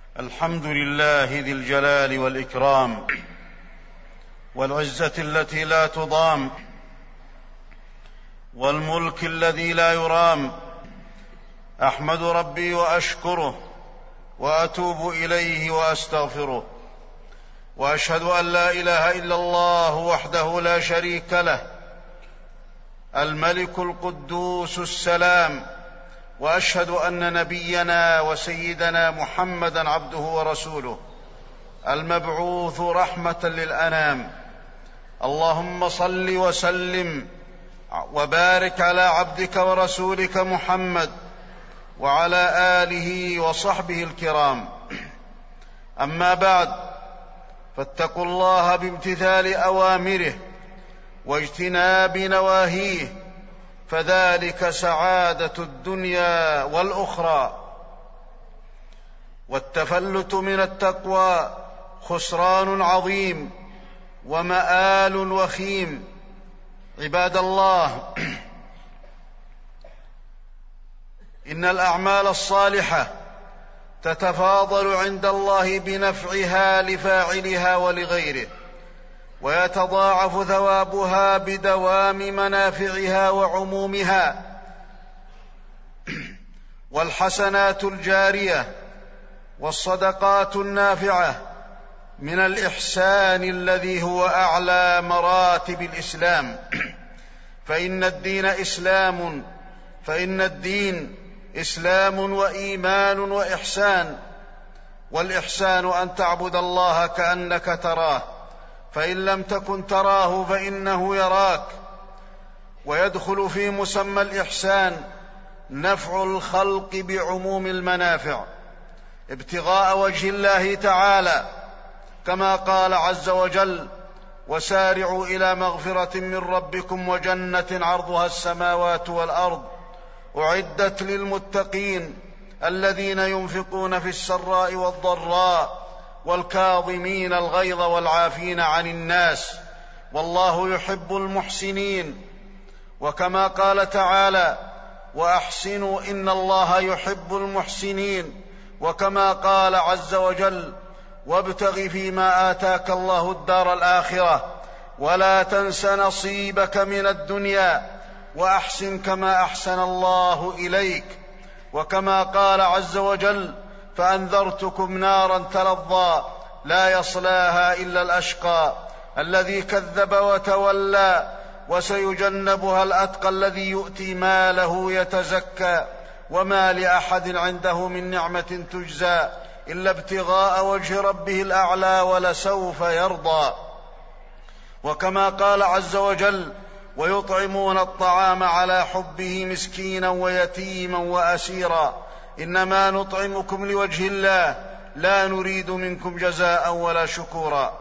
الحمد لله ذي الجلال والإكرام والعزة التي لا تضام والملك الذي لا يرام. أحمد ربي وأشكره وأتوب إليه وأستغفره، وأشهد أن لا إله إلا الله وحده لا شريك له الملك القدوس السلام، وأشهد أن نبينا وسيدنا محمدًا عبده ورسوله المبعوث رحمة للأنام. اللهم صل وسلم وبارك على عبدك ورسولك محمد وعلى آله وصحبه الكرام. أما بعد، فاتقوا الله بامتثال أوامره واجتناب نواهيه، فذلك سعادة الدنيا والأخرى. والتفلت من التقوى خسران عظيم ومآل وخيم. عباد الله، إن الأعمال الصالحة تتفاضل عند الله بنفعها لفاعلها ولغيره، ويتضاعف ثوابها بدوام منافعها وعمومها. والحسنات الجارية والصدقات النافعة من الإحسان الذي هو أعلى مراتب الإسلام، فإن الدين إسلام وإيمان وإحسان. والإحسان أن تعبد الله كأنك تراه، فإن لم تكن تراه فإنه يراك. ويدخل في مسمى الإحسان نفع الخلق بعموم المنافع ابتغاء وجه الله تعالى، كما قال عز وجل: وسارعوا إلى مغفرة من ربكم وجنة عرضها السماوات والأرض أعدت للمتقين الذين ينفقون في السراء والضراء والكاظمين الغيظ والعافين عن الناس والله يحب المحسنين. وكما قال تعالى: وأحسنوا إن الله يحب المحسنين. وكما قال عز وجل: وابتغ فيما آتاك الله الدار الآخرة ولا تنس نصيبك من الدنيا وأحسن كما أحسن الله إليك. وكما قال عز وجل: فأنذرتكم نارا تلظى لا يصلاها إلا الأشقى الذي كذب وتولى وسيجنبها الأتقى الذي يؤتي ماله يتزكى وما لأحد عنده من نعمة تجزى إلا ابتغاء وجه ربه الأعلى ولسوف يرضى. وكما قال عز وجل: ويطعمون الطعام على حبه مسكينا ويتيما وأسيرا إنما نطعمكم لوجه الله لا نريد منكم جزاء ولا شكورا.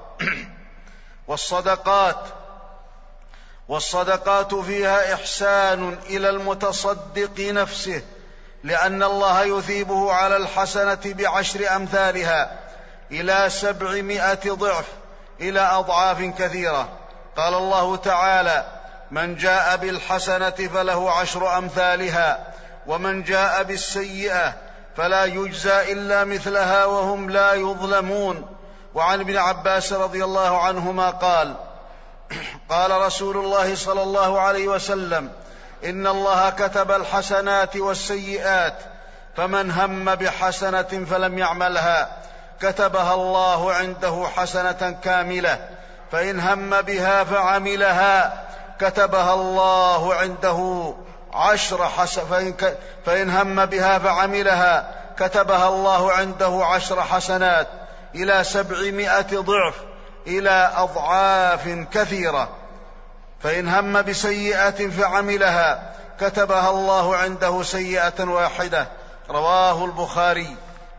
والصدقات فيها إحسان إلى المتصدق نفسه، لأن الله يثيبه على الحسنة ب10 أمثالها إلى 700 ضعف إلى أضعاف كثيرة. قال الله تعالى: من جاء بالحسنة فله 10 أمثالها ومن جاء بالسيئة فلا يجزى إلا مثلها وهم لا يظلمون. وعن ابن عباس رضي الله عنهما قال: قال رسول الله صلى الله عليه وسلم: إن الله كتب الحسنات والسيئات، فمن هم بحسنة فلم يعملها كتبها الله عنده حسنة كاملة، فإن هم بها فعملها كتبها الله عنده 10 حسنات، فإن هم بها فعملها كتبها الله عنده 10 حسنات إلى 700 ضعف إلى أضعاف كثيرة. فإن هم بسيئة فعملها كتبها الله عنده سيئة واحدة. رواه البخاري.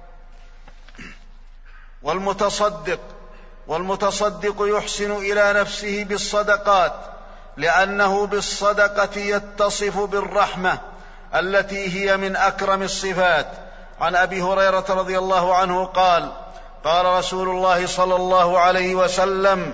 والمتصدق يحسن إلى نفسه بالصدقات، لأنه بالصدقة يتصف بالرحمة التي هي من أكرم الصفات. عن أبي هريرة رضي الله عنه قال: قال رسول الله صلى الله عليه وسلم: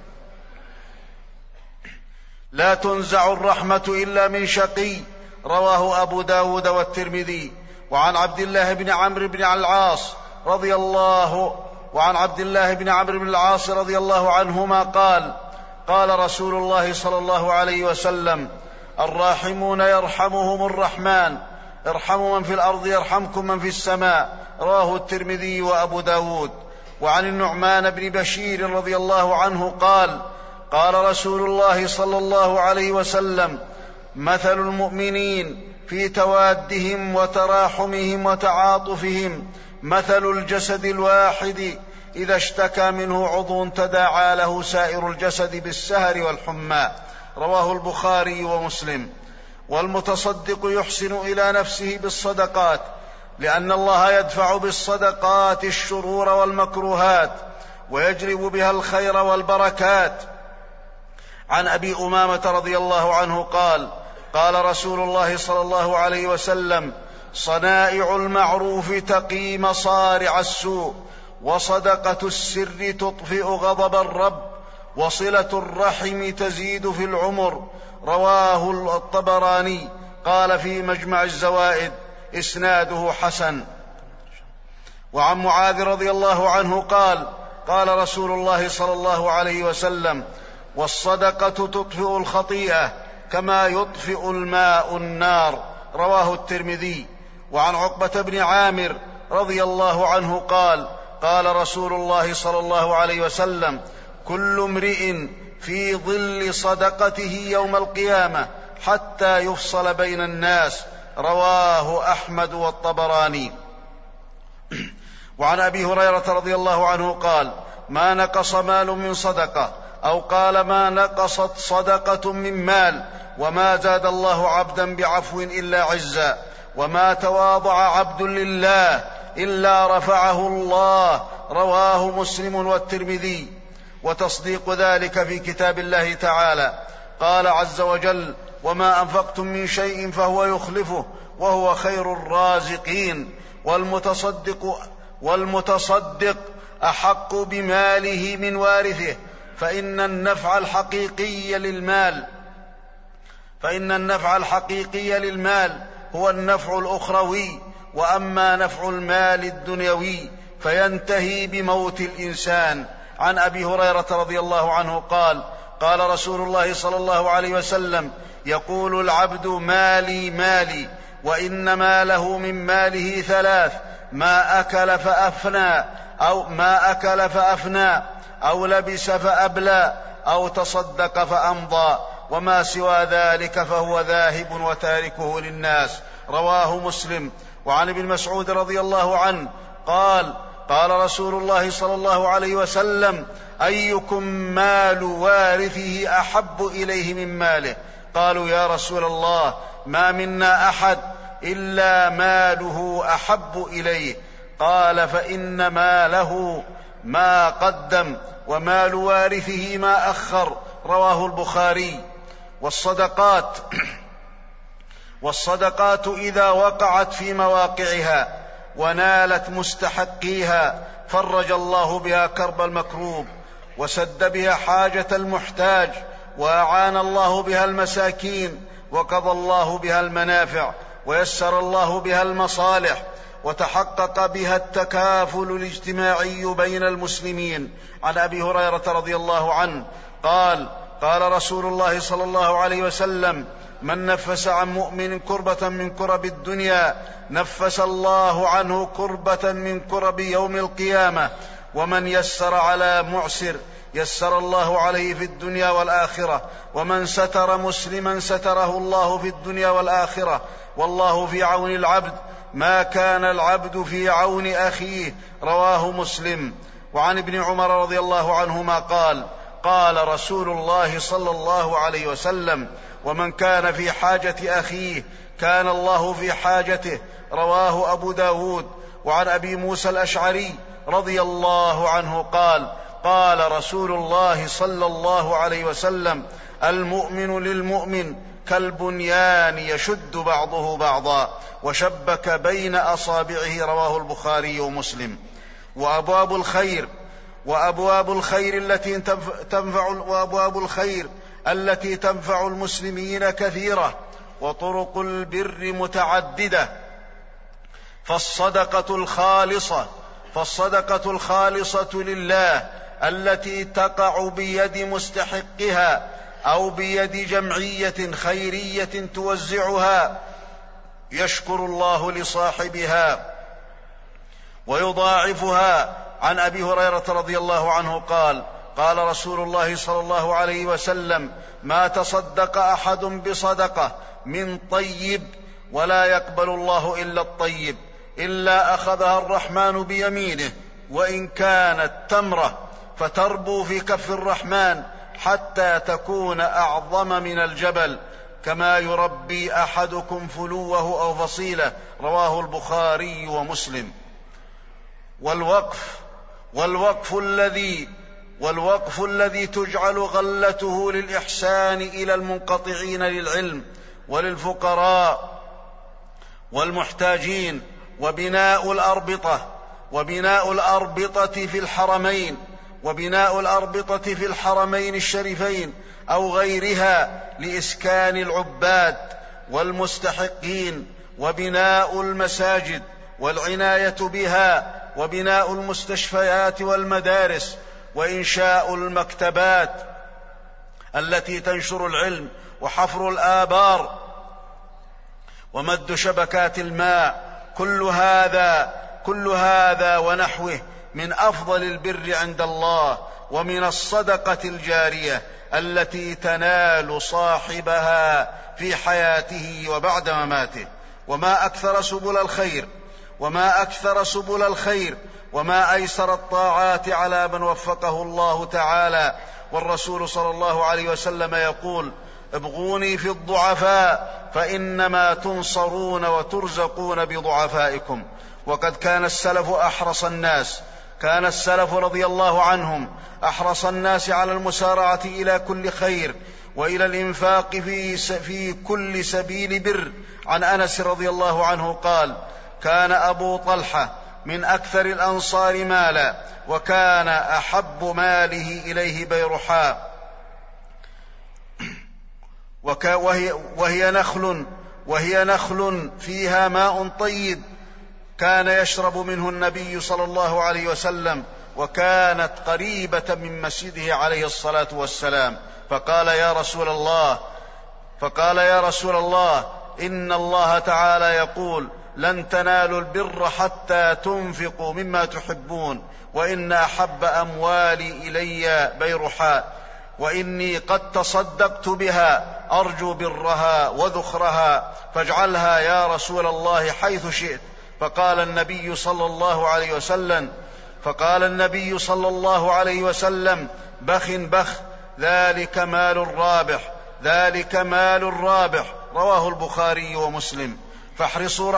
لا تنزع الرحمة إلا من شقي. رواه أبو داود والترمذي. وعن عبد الله بن عمرو بن العاص وعن عبد الله بن عمرو بن العاص رضي الله عنهما قال: قال رسول الله صلى الله عليه وسلم: الراحمون يرحمهم الرحمن، ارحموا من في الأرض يرحمكم من في السماء. رواه الترمذي وأبو داود. وعن النعمان بن بشير رضي الله عنه قال: قال رسول الله صلى الله عليه وسلم: مثل المؤمنين في توادهم وتراحمهم وتعاطفهم مثل الجسد الواحد إذا اشتكى منه عضو تداعى له سائر الجسد بالسهر والحمى. رواه البخاري ومسلم. والمتصدق يحسن إلى نفسه بالصدقات، لأن الله يدفع بالصدقات الشرور والمكروهات ويجلب بها الخير والبركات. عن أبي أمامة رضي الله عنه قال: قال رسول الله صلى الله عليه وسلم: صنائع المعروف تقي مصارع السوء، وصدقة السر تطفئ غضب الرب، وصلة الرحم تزيد في العمر. رواه الطبراني. قال في مجمع الزوائد: إسناده حسن. وعن معاذ رضي الله عنه قال: قال رسول الله صلى الله عليه وسلم: والصدقة تطفئ الخطيئة كما يطفئ الماء النار. رواه الترمذي. وعن عقبة بن عامر رضي الله عنه قال: قال رسول الله صلى الله عليه وسلم: كل امرئ في ظل صدقته يوم القيامة حتى يفصل بين الناس. رواه أحمد والطبراني. وعن أبي هريرة رضي الله عنه قال: ما نقص مال من صدقة، أو قال: ما نقصت صدقة من مال، وما زاد الله عبدا بعفو إلا عزا، وما تواضع عبد لله إلا رفعه الله. رواه مسلم والترمذي. وتصديق ذلك في كتاب الله تعالى. قال عز وجل: وما أنفقتم من فهو يخلفه وهو خير الرازقين. والمتصدق أحق بماله من وارثه، فإن النفع الحقيقي للمال هو النفع الأخروي، وأما نفع المال الدنيوي فينتهي بموت الإنسان. عن أبي هريرة رضي الله عنه قال: قال رسول الله صلى الله عليه وسلم: يقول العبد: مالي مالي، وإن ماله من ماله ثلاث: ما أكل فأفنى، أو لبس فأبلى، أو تصدق فأمضى، وما سوى ذلك فهو ذاهب وتاركه للناس. رواه مسلم. وعن ابن مسعود رضي الله عنه قال: قال رسول الله صلى الله عليه وسلم: أيكم مال وارثه أحب إليه من ماله؟ قالوا: يا رسول الله، ما منا أحد إلا ماله أحب إليه. قال: فإن ماله ما قدم، ومال وارثه ما أخر. رواه البخاري. والصدقات إذا وقعت في مواقعها ونالت مستحقيها فرج الله بها كرب المكروب، وسد بها حاجة المحتاج، وأعان الله بها المساكين، وقضى الله بها المنافع، ويسر الله بها المصالح، وتحقق بها التكافل الاجتماعي بين المسلمين. عن أبي هريرة رضي الله عنه قال: قال رسول الله صلى الله عليه وسلم: من نفس عن مؤمن كربة من كرب الدنيا نفس الله عنه كربة من كرب يوم القيامة. ومن يسر على معسر يسر الله عليه في الدنيا والآخرة. ومن ستر مسلما ستره الله في الدنيا والآخرة. والله في عون العبد ما كان العبد في عون أخيه. رواه مسلم. وعن ابن عمر رضي الله عنهما قال: قال رسول الله صلى الله عليه وسلم: ومن كان في حاجة أخيه كان الله في حاجته. رواه أبو داود. وعن أبي موسى الأشعري رضي الله عنه قال: قال رسول الله صلى الله عليه وسلم: المؤمن للمؤمن كالبنيان يشد بعضه بعضا وشبك بين أصابعه. رواه البخاري ومسلم. وأبواب الخير التي تنفع المسلمين كثيرة، وطرق البر متعددة، فالصدقة الخالصة فالصدقة الخالصة لله التي تقع بيد مستحقها أو بيد جمعية خيرية توزعها يشكر الله لصاحبها ويضاعفها. عن أبي هريرة رضي الله عنه قال: قال رسول الله صلى الله عليه وسلم: ما تصدق أحد بصدقة من طيب ولا يقبل الله إلا الطيب إلا أخذها الرحمن بيمينه وإن كانت تمرة فتربو في كف الرحمن حتى تكون أعظم من الجبل كما يربي أحدكم فلوه أو فصيله. رواه البخاري ومسلم. والوقف الذي تجعل غلته للإحسان إلى المنقطعين للعلم وللفقراء والمحتاجين، وبناء الأربطة في الحرمين الشريفين أو غيرها لإسكان العباد والمستحقين، وبناء المساجد والعناية بها، وبناء المستشفيات والمدارس، وإنشاء المكتبات التي تنشر العلم، وحفر الآبار، ومد شبكات الماء. كل هذا ونحوه من أفضل البر عند الله ومن الصدقة الجارية التي تنال صاحبها في حياته وبعد مماته. وما أكثر سبل الخير وما أيسر الطاعات على من وفقه الله تعالى. والرسول صلى الله عليه وسلم يقول: ابغوني في الضعفاء فإنما تنصرون وترزقون بضعفائكم. وقد كان السلف رضي الله عنهم أحرص الناس على المسارعة إلى كل خير وإلى الإنفاق في كل سبيل بر. عن أنس رضي الله عنه قال: كان أبو طلحة من أكثر الأنصار مالا، وكان أحب ماله إليه بيرحاء، وهي نخل فيها ماء طيب كان يشرب منه النبي صلى الله عليه وسلم، وكانت قريبة من مسجده عليه الصلاة والسلام. فقال: يا رسول الله إن الله تعالى يقول: لن تنالوا البر حتى تنفقوا مما تحبون، وإن أحب أموالي إلي بيرحاء، وإني قد تصدقت بها أرجو برها وذخرها، فاجعلها يا رسول الله حيث شئت. فقال النبي صلى الله عليه وسلم: بخ ذلك مال رابح. رواه البخاري ومسلم. فاحرصوا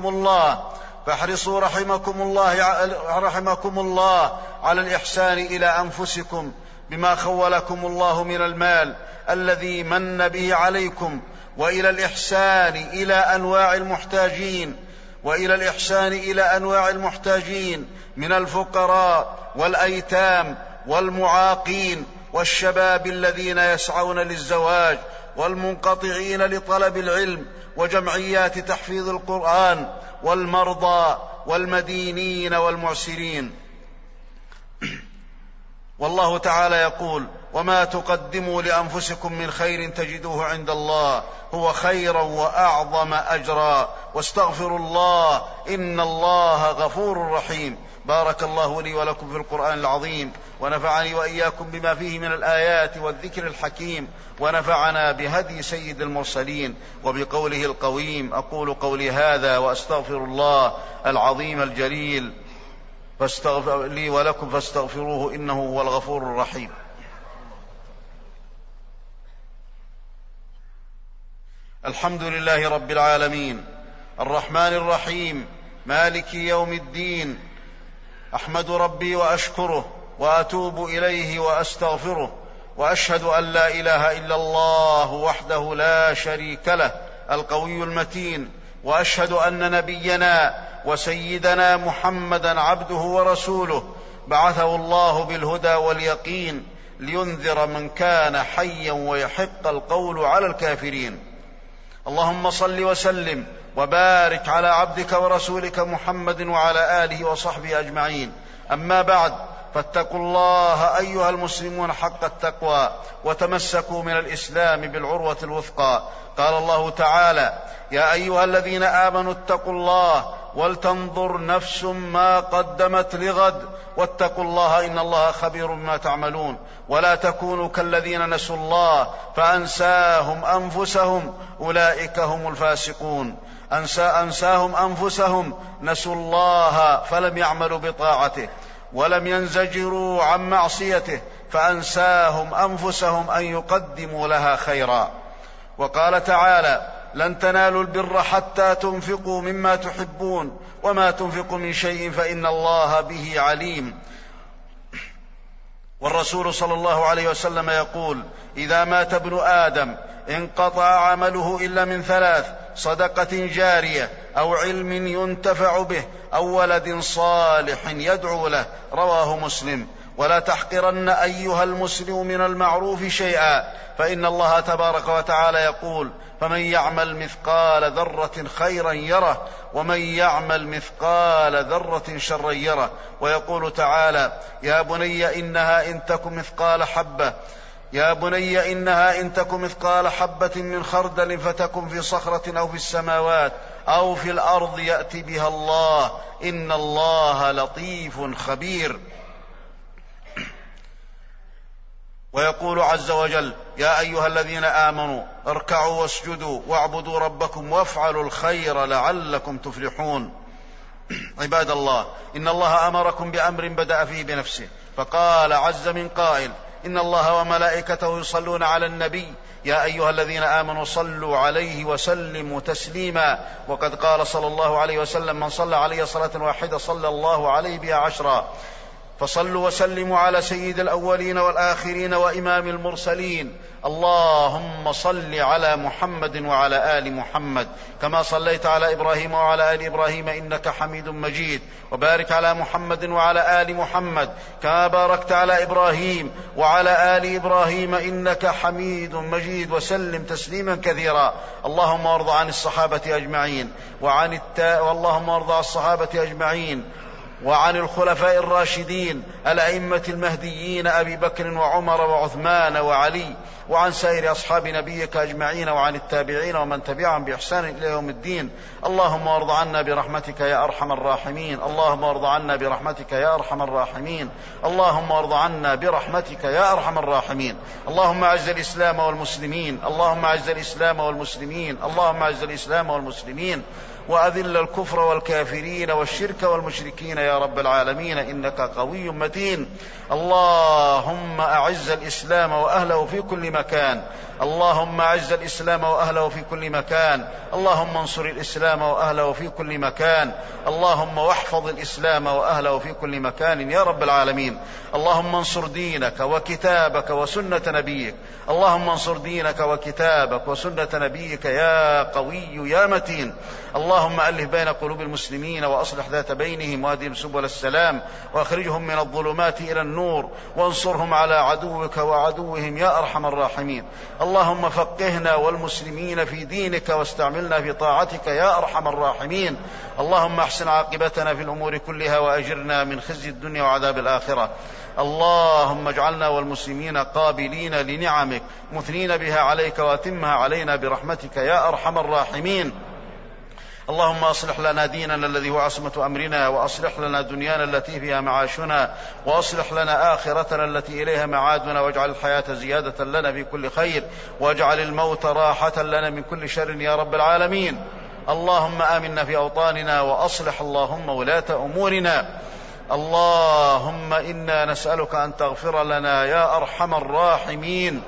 رحمكم الله على الإحسان إلى أنفسكم بما خولكم الله من المال الذي من به عليكم، وإلى الإحسان إلى أنواع المحتاجين من الفقراء والأيتام والمعاقين والشباب الذين يسعون للزواج والمنقطعين لطلب العلم وجمعيات تحفيظ القرآن والمرضى والمدينين والمعسرين. والله تعالى يقول: وما تقدموا لأنفسكم من خير تجدوه عند الله هو خيرا وأعظم أجرا واستغفروا الله إن الله غفور رحيم. بارك الله لي ولكم في القرآن العظيم، ونفعني وإياكم بما فيه من الآيات والذكر الحكيم، ونفعنا بهدي سيد المرسلين وبقوله القويم. أقول قولي هذا وأستغفر الله العظيم الجليل لي ولكم فاستغفروه إنه هو الغفور الرحيم. الحمد لله رب العالمين الرحمن الرحيم مالك يوم الدين. أحمد ربي وأشكره وأتوب إليه وأستغفره، وأشهد أن لا إله إلا الله وحده لا شريك له القوي المتين، وأشهد أن نبينا وسيدنا محمدا عبده ورسوله بعثه الله بالهدى واليقين لينذر من كان حيا ويحق القول على الكافرين. اللهم صل وسلم وبارك على عبدك ورسولك محمد وعلى آله وصحبه أجمعين. أما بعد، فاتقوا الله أيها المسلمون حق التقوى، وتمسكوا من الإسلام بالعروة الوثقى. قال الله تعالى: يا أيها الذين آمنوا اتقوا الله ولتنظر نفس ما قدمت لغد واتقوا الله إن الله خبير بما تعملون. ولا تكونوا كالذين نسوا الله فأنساهم أنفسهم أولئك هم الفاسقون. أنساهم أنفسهم، نسوا الله فلم يعملوا بطاعته ولم ينزجروا عن معصيته، فأنساهم أنفسهم أن يقدموا لها خيرا. وقال تعالى: لن تنالوا البر حتى تنفقوا مما تحبون وما تنفقوا من شيء فإن الله به عليم. والرسول صلى الله عليه وسلم يقول: إذا مات ابن آدم انقطع عمله إلا من ثلاث: صدقة جارية أو علم ينتفع به أو ولد صالح يدعو له. رواه مسلم. ولا تحقرن أيها المسلم من المعروف شيئا، فإن الله تبارك وتعالى يقول: فمن يعمل مثقال ذرة خيرا يره ومن يعمل مثقال ذرة شرا يره. ويقول تعالى: يا بني إنها إن تك مثقال حبة من خردل فتكن في صخرة أو في السماوات أو في الأرض يأت بها الله إن الله لطيف خبير. ويقول عز وجل: يا أيها الذين آمنوا اركعوا واسجدوا واعبدوا ربكم وافعلوا الخير لعلكم تفلحون. عباد الله، إن الله أمركم بأمر بدأ فيه بنفسه، فقال عز من قائل: إن الله وملائكته يصلون على النبي يا أيها الذين آمنوا صلوا عليه وسلموا تسليما. وقد قال صلى الله عليه وسلم: من صلى علي صلاة واحدة صلى الله عليه بها 10. فصلوا وسلموا على سيد الأولين والآخرين وإمام المرسلين. اللهم صل على محمد وعلى آل محمد كما صليت على إبراهيم وعلى آل إبراهيم إنك حميد مجيد. وبارك على محمد وعلى آل محمد كما باركت على إبراهيم وعلى آل إبراهيم إنك حميد مجيد، وسلم تسليما كثيرا. اللهم وارض عن الصحابة أجمعين واللهم وارض عن الصحابة أجمعين وعن الخلفاء الراشدين الأئمة المهديين أبي بكر وعمر وعثمان وعلي، وعن سائر أصحاب نبيك أجمعين، وعن التابعين ومن تبعهم بإحسان إلى يوم الدين. اللهم وارض عنا برحمتك يا أرحم الراحمين. اللهم وارض عنا برحمتك يا أرحم الراحمين. اللهم وارض عنا برحمتك يا أرحم الراحمين. اللهم أعز الإسلام والمسلمين. اللهم أعز الإسلام والمسلمين. اللهم أعز الإسلام والمسلمين وأذل الكفر والكافرين والشرك والمشركين يا رب العالمين إنك قوي متين. اللهم أعز الإسلام وأهله في كل مكان. اللهم أعز الإسلام وأهله في كل مكان. اللهم انصر الإسلام وأهله في كل مكان. اللهم واحفظ الإسلام وأهله في كل مكان يا رب العالمين. اللهم انصر دينك وكتابك وسنة نبيك. اللهم انصر دينك وكتابك وسنة نبيك يا قوي يا متين. اللهم ألف بين قلوب المسلمين وأصلح ذات بينهم واهدهم سبل السلام وأخرجهم من الظلمات إلى النور وانصرهم على عدوك وعدوهم يا أرحم الراحمين. اللهم فقهنا والمسلمين في دينك واستعملنا في طاعتك يا أرحم الراحمين. اللهم احسن عاقبتنا في الأمور كلها وأجرنا من خزي الدنيا وعذاب الآخرة. اللهم اجعلنا والمسلمين قابلين لنعمك مثنين بها عليك واتمها علينا برحمتك يا أرحم الراحمين. اللهم أصلح لنا ديننا الذي هو عصمة أمرنا، وأصلح لنا دنيانا التي فيها معاشنا، وأصلح لنا آخرتنا التي إليها معادنا، واجعل الحياة زيادة لنا في كل خير، واجعل الموت راحة لنا من كل شر يا رب العالمين. اللهم آمنا في أوطاننا وأصلح اللهم ولاة أمورنا. اللهم إنا نسألك أن تغفر لنا يا أرحم الراحمين.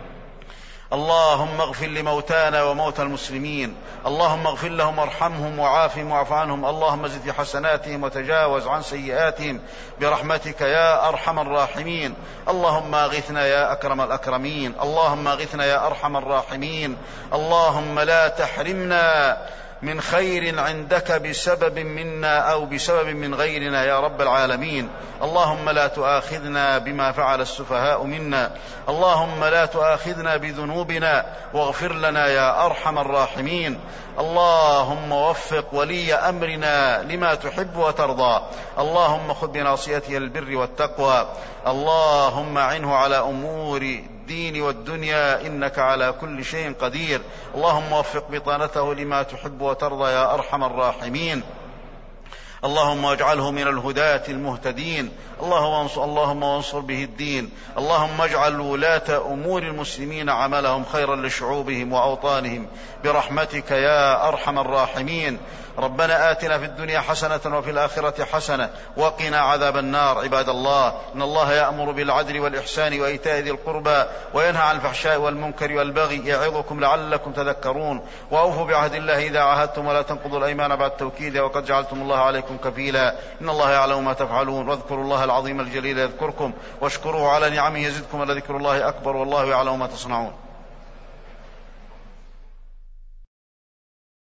اللهم اغفر لموتانا وموتى المسلمين. اللهم اغفر لهم وارحمهم وعافهم واعف عنهم. اللهم زد في حسناتهم وتجاوز عن سيئاتهم برحمتك يا أرحم الراحمين. اللهم اغثنا يا أكرم الأكرمين. اللهم اغثنا يا أرحم الراحمين. اللهم لا تحرمنا من خير عندك بسبب منا أو بسبب من غيرنا يا رب العالمين. اللهم لا تؤاخذنا بما فعل السفهاء منا، اللهم لا تؤاخذنا بذنوبنا واغفر لنا يا أرحم الراحمين. اللهم وفق ولي أمرنا لما تحب وترضى، اللهم خذ بناصيته البر والتقوى، اللهم عنه على أمور الدين والدنيا إنك على كل شيء قدير. اللهم وفق بطانته لما تحب وترضى يا أرحم الراحمين. اللهم واجعله من الهداة المهتدين، اللهم وانصر به الدين. اللهم اجعل ولاة أمور المسلمين عملهم خيرا لشعوبهم وأوطانهم برحمتك يا أرحم الراحمين. ربنا آتنا في الدنيا حسنة وفي الآخرة حسنة وقنا عذاب النار. عباد الله، إن الله يأمر بالعدل والإحسان وإيتاء ذي القربى وينهى عن الفحشاء والمنكر والبغي يعظكم لعلكم تذكرون. وأوفوا بعهد الله إذا عاهدتم ولا تنقضوا الأيمان بعد توكيدها وقد جعلتم الله عليكم كفيلا. إن الله يعلم ما تفعلون. واذكروا الله العظيم الجليل يذكركم واشكروه على نعمه يزدكم ولذكر الله أكبر والله يعلم ما تصنعون.